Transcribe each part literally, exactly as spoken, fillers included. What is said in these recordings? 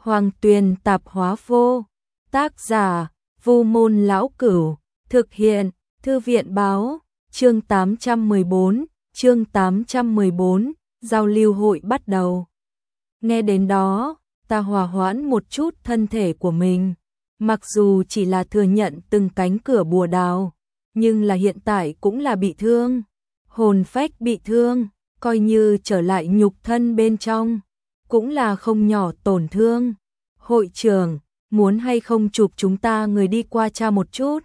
Hoàng Tuyền Tạp Hóa Vô. Tác giả: Vu Môn Lão Cửu. Thực hiện: Thư viện báo. Chương tám trăm mười bốn, chương tám trăm mười bốn, giao lưu hội bắt đầu. Nghe đến đó, ta hòa hoãn một chút thân thể của mình. Mặc dù chỉ là thừa nhận từng cánh cửa bùa đào, nhưng là hiện tại cũng là bị thương. Hồn phách bị thương, coi như trở lại nhục thân bên trong, cũng là không nhỏ tổn thương. Hội trưởng, muốn hay không chụp chúng ta người đi qua tra một chút?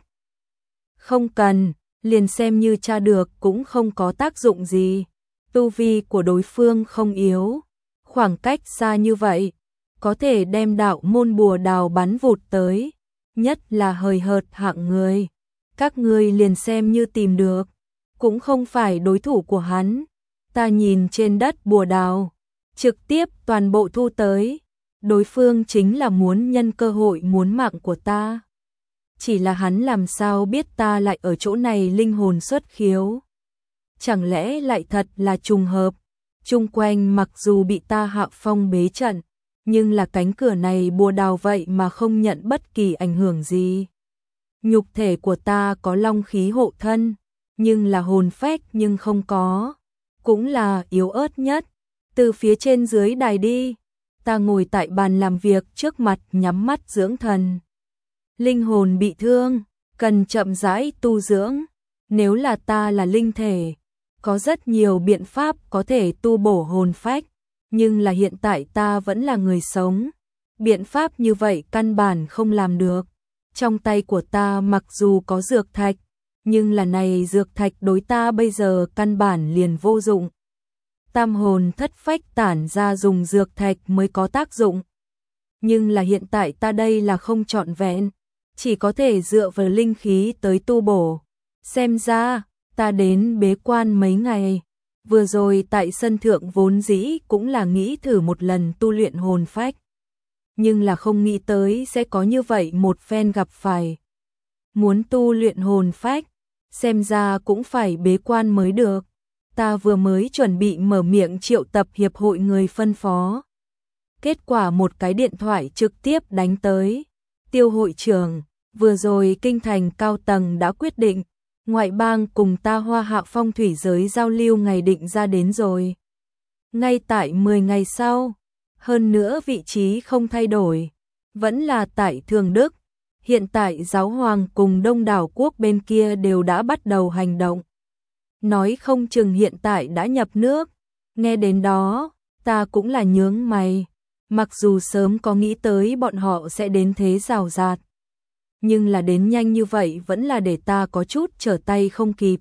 Không cần, liền xem như tra được cũng không có tác dụng gì. Tu vi của đối phương không yếu, khoảng cách xa như vậy, có thể đem đạo môn bùa đào bắn vụt tới, nhất là hời hợt hạng người. Các ngươi liền xem như tìm được, cũng không phải đối thủ của hắn. Ta nhìn trên đất bùa đào, trực tiếp toàn bộ thu tới. Đối phương chính là muốn nhân cơ hội muốn mạng của ta. Chỉ là hắn làm sao biết ta lại ở chỗ này linh hồn xuất khiếu? Chẳng lẽ lại thật là trùng hợp? Chung quanh mặc dù bị ta hạ phong bế trận, nhưng là cánh cửa này bùa đào vậy mà không nhận bất kỳ ảnh hưởng gì. Nhục thể của ta có long khí hộ thân, nhưng là hồn phách nhưng không có, cũng là yếu ớt nhất. Từ phía trên dưới đài đi, ta ngồi tại bàn làm việc trước mặt nhắm mắt dưỡng thần. Linh hồn bị thương, cần chậm rãi tu dưỡng. Nếu là ta là linh thể, có rất nhiều biện pháp có thể tu bổ hồn phách, nhưng là hiện tại ta vẫn là người sống. Biện pháp như vậy căn bản không làm được. Trong tay của ta mặc dù có dược thạch, nhưng là này dược thạch đối ta bây giờ căn bản liền vô dụng. Tam hồn thất phách tản ra dùng dược thạch mới có tác dụng. Nhưng là hiện tại ta đây là không trọn vẹn, chỉ có thể dựa vào linh khí tới tu bổ. Xem ra, ta đến bế quan mấy ngày. Vừa rồi tại sân thượng vốn dĩ cũng là nghĩ thử một lần tu luyện hồn phách. Nhưng là không nghĩ tới sẽ có như vậy một phen gặp phải. Muốn tu luyện hồn phách, xem ra cũng phải bế quan mới được. Ta vừa mới chuẩn bị mở miệng triệu tập hiệp hội người phân phó. Kết quả một cái điện thoại trực tiếp đánh tới. Tiêu hội trưởng, vừa rồi kinh thành cao tầng đã quyết định, ngoại bang cùng ta Hoa Hạ phong thủy giới giao lưu ngày định ra đến rồi. Ngay tại mười ngày sau, hơn nữa vị trí không thay đổi, vẫn là tại Thường Đức. Hiện tại giáo hoàng cùng đông đảo quốc bên kia đều đã bắt đầu hành động. Nói không chừng hiện tại đã nhập nước. Nghe đến đó, ta cũng là nhướng mày. Mặc dù sớm có nghĩ tới bọn họ sẽ đến thế rào rạt, nhưng là đến nhanh như vậy vẫn là để ta có chút trở tay không kịp.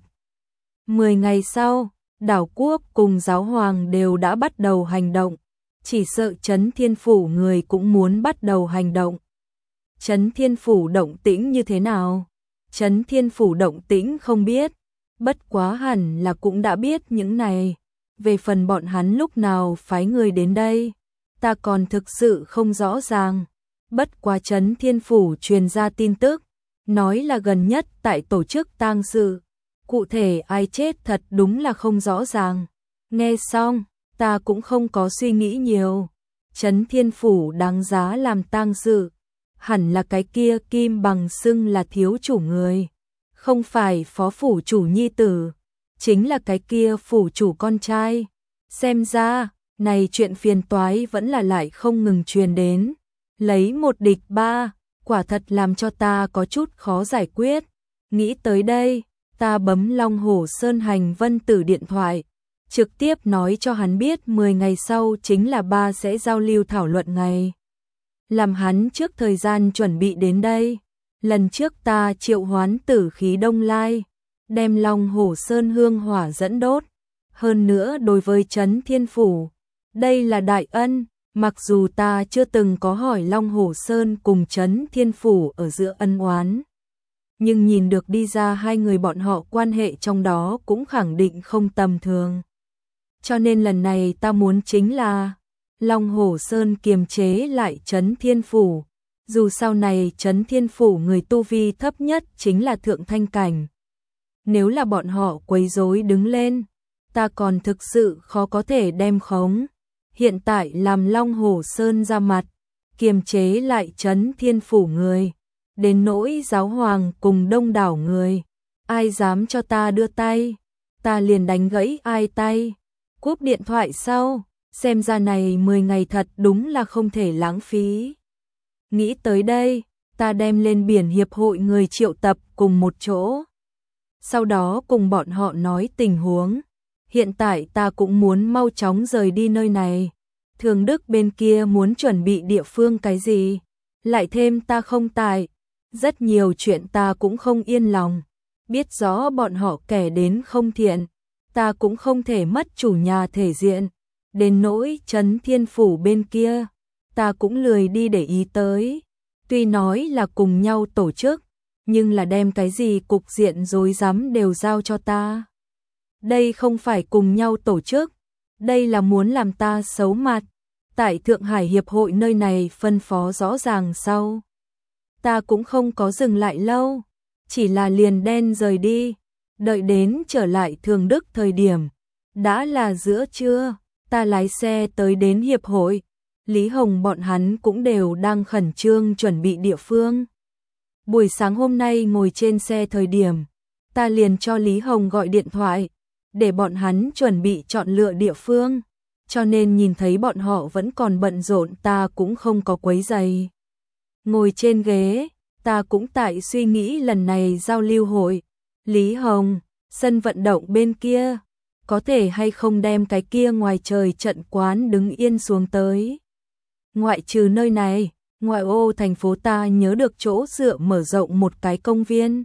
Mười ngày sau, đảo quốc cùng giáo hoàng đều đã bắt đầu hành động. Chỉ sợ Trấn Thiên Phủ người cũng muốn bắt đầu hành động. Trấn Thiên Phủ động tĩnh như thế nào? Trấn Thiên Phủ động tĩnh không biết. Bất quá hẳn là cũng đã biết những này. Về phần bọn hắn lúc nào phái người đến đây, ta còn thực sự không rõ ràng. Bất quá Trấn Thiên Phủ truyền ra tin tức, nói là gần nhất tại tổ chức tang sự. Cụ thể ai chết thật đúng là không rõ ràng. Nghe xong, ta cũng không có suy nghĩ nhiều. Trấn Thiên Phủ đáng giá làm tang sự, hẳn là cái kia Kim Bằng xưng là thiếu chủ người. Không phải phó phủ chủ nhi tử, chính là cái kia phủ chủ con trai. Xem ra, này chuyện phiền toái vẫn là lại không ngừng truyền đến. Lấy một địch ba, quả thật làm cho ta có chút khó giải quyết. Nghĩ tới đây, ta bấm Long Hổ Sơn Hành Vân Tử điện thoại, trực tiếp nói cho hắn biết mười ngày sau chính là ba sẽ giao lưu thảo luận ngày. Làm hắn trước thời gian chuẩn bị đến đây. Lần trước ta triệu hoán tử khí Đông Lai, đem Long Hổ Sơn hương hỏa dẫn đốt. Hơn nữa đối với Trấn Thiên Phủ, đây là đại ân. Mặc dù ta chưa từng có hỏi Long Hổ Sơn cùng Trấn Thiên Phủ ở giữa ân oán, nhưng nhìn được đi ra hai người bọn họ quan hệ trong đó cũng khẳng định không tầm thường. Cho nên lần này ta muốn chính là Long Hổ Sơn kiềm chế lại Trấn Thiên Phủ. Dù sau này Trấn Thiên Phủ người tu vi thấp nhất chính là thượng thanh cảnh. Nếu là bọn họ quấy rối đứng lên, ta còn thực sự khó có thể đem khống. Hiện tại làm Long Hổ Sơn ra mặt, kiềm chế lại Trấn Thiên Phủ người, đến nỗi giáo hoàng cùng đông đảo người, ai dám cho ta đưa tay, ta liền đánh gãy ai tay. Cúp điện thoại sau, xem ra này mười ngày thật đúng là không thể lãng phí. Nghĩ tới đây, ta đem lên biển hiệp hội người triệu tập cùng một chỗ. Sau đó cùng bọn họ nói tình huống. Hiện tại ta cũng muốn mau chóng rời đi nơi này. Thường Đức bên kia muốn chuẩn bị địa phương cái gì? Lại thêm ta không tại. Rất nhiều chuyện ta cũng không yên lòng. Biết rõ bọn họ kẻ đến không thiện. Ta cũng không thể mất chủ nhà thể diện. Đến nỗi Trấn Thiên Phủ bên kia, ta cũng lười đi để ý tới. Tuy nói là cùng nhau tổ chức, nhưng là đem cái gì cục diện rối rắm đều giao cho ta. Đây không phải cùng nhau tổ chức, đây là muốn làm ta xấu mặt. Tại Thượng Hải Hiệp hội nơi này phân phó rõ ràng sau. Ta cũng không có dừng lại lâu, chỉ là liền đen rời đi. Đợi đến trở lại Thường Đức thời điểm, đã là giữa trưa, ta lái xe tới đến Hiệp hội. Lý Hồng bọn hắn cũng đều đang khẩn trương chuẩn bị địa phương. Buổi sáng hôm nay ngồi trên xe thời điểm, ta liền cho Lý Hồng gọi điện thoại, để bọn hắn chuẩn bị chọn lựa địa phương, cho nên nhìn thấy bọn họ vẫn còn bận rộn ta cũng không có quấy rầy. Ngồi trên ghế, ta cũng tại suy nghĩ lần này giao lưu hội. Lý Hồng, sân vận động bên kia, có thể hay không đem cái kia ngoài trời trận quán đứng yên xuống tới. Ngoại trừ nơi này, ngoại ô thành phố ta nhớ được chỗ dựa mở rộng một cái công viên.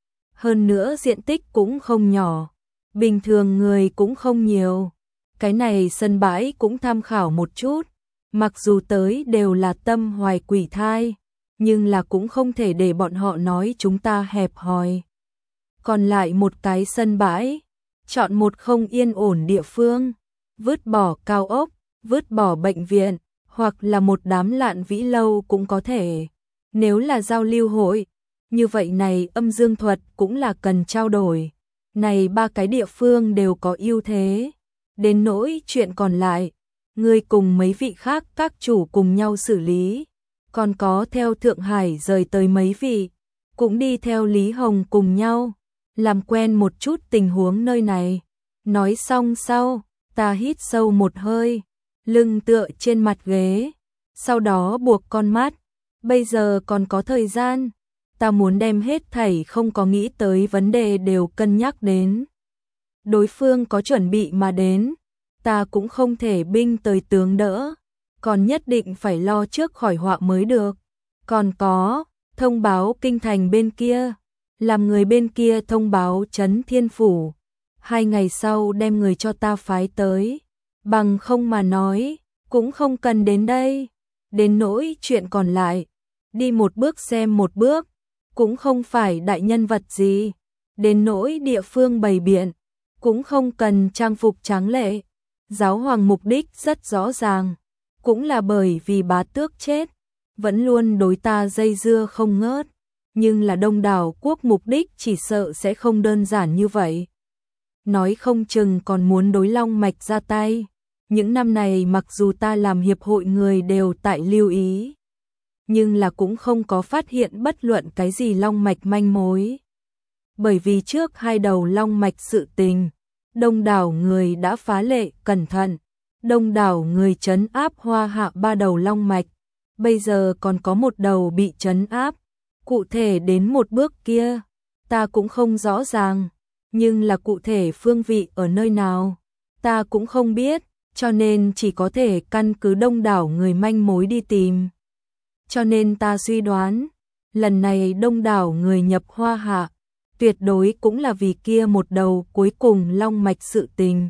Hơn nữa diện tích cũng không nhỏ, bình thường người cũng không nhiều. Cái này sân bãi cũng tham khảo một chút, mặc dù tới đều là tâm hoài quỷ thai, nhưng là cũng không thể để bọn họ nói chúng ta hẹp hòi. Còn lại một cái sân bãi, chọn một không yên ổn địa phương, vứt bỏ cao ốc, vứt bỏ bệnh viện, hoặc là một đám lạn vĩ lâu cũng có thể. Nếu là giao lưu hội, như vậy này âm dương thuật cũng là cần trao đổi. Này ba cái địa phương đều có ưu thế. Đến nỗi chuyện còn lại, người cùng mấy vị khác các chủ cùng nhau xử lý. Còn có theo Thượng Hải rời tới mấy vị, cũng đi theo Lý Hồng cùng nhau, làm quen một chút tình huống nơi này. Nói xong sau, ta hít sâu một hơi, lưng tựa trên mặt ghế, sau đó buộc con mắt. Bây giờ còn có thời gian, ta muốn đem hết thảy không có nghĩ tới vấn đề đều cân nhắc đến. Đối phương có chuẩn bị mà đến, ta cũng không thể binh tới tướng đỡ, còn nhất định phải lo trước khỏi họa mới được. Còn có, thông báo kinh thành bên kia, làm người bên kia thông báo Trấn Thiên Phủ, hai ngày sau đem người cho ta phái tới, bằng không mà nói, cũng không cần đến đây. Đến nỗi chuyện còn lại, đi một bước xem một bước, cũng không phải đại nhân vật gì. Đến nỗi địa phương bày biện, cũng không cần trang phục tráng lệ. Giáo hoàng mục đích rất rõ ràng, cũng là bởi vì bá tước chết, vẫn luôn đối ta dây dưa không ngớt. Nhưng là đông đảo quốc mục đích chỉ sợ sẽ không đơn giản như vậy. Nói không chừng còn muốn đối Long Mạch ra tay. Những năm này mặc dù ta làm hiệp hội người đều tại lưu ý, nhưng là cũng không có phát hiện bất luận cái gì Long Mạch manh mối. Bởi vì trước hai đầu Long Mạch sự tình, đông đảo người đã phá lệ cẩn thận, đông đảo người trấn áp Hoa Hạ ba đầu Long Mạch, bây giờ còn có một đầu bị trấn áp. Cụ thể đến một bước kia, ta cũng không rõ ràng, nhưng là cụ thể phương vị ở nơi nào, ta cũng không biết, cho nên chỉ có thể căn cứ đông đảo người manh mối đi tìm. Cho nên ta suy đoán, lần này đông đảo người nhập Hoa Hạ, tuyệt đối cũng là vì kia một đầu cuối cùng Long Mạch sự tình.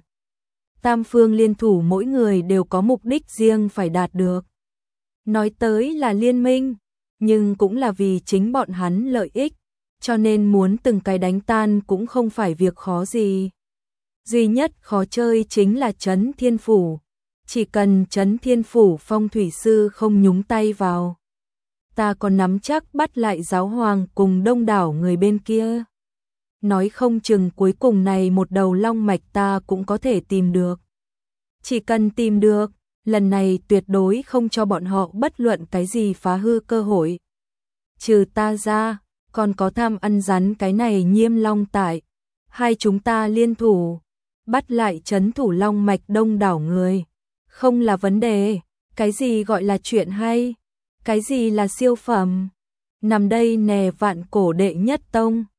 Tam phương liên thủ mỗi người đều có mục đích riêng phải đạt được. Nói tới là liên minh, nhưng cũng là vì chính bọn hắn lợi ích, cho nên muốn từng cái đánh tan cũng không phải việc khó gì. Duy nhất khó chơi chính là Trấn Thiên Phủ, chỉ cần Trấn Thiên Phủ phong thủy sư không nhúng tay vào, ta còn nắm chắc bắt lại giáo hoàng cùng đông đảo người bên kia. Nói không chừng cuối cùng này một đầu Long Mạch ta cũng có thể tìm được. Chỉ cần tìm được, lần này tuyệt đối không cho bọn họ bất luận cái gì phá hư cơ hội. Trừ ta ra, còn có tham ăn rắn cái này Nhiêm Long tại, hai chúng ta liên thủ, bắt lại trấn thủ Long mạch đông đảo người, không là vấn đề. Cái gì gọi là chuyện hay? Cái gì là siêu phẩm? Nằm đây nè vạn cổ đệ nhất tông.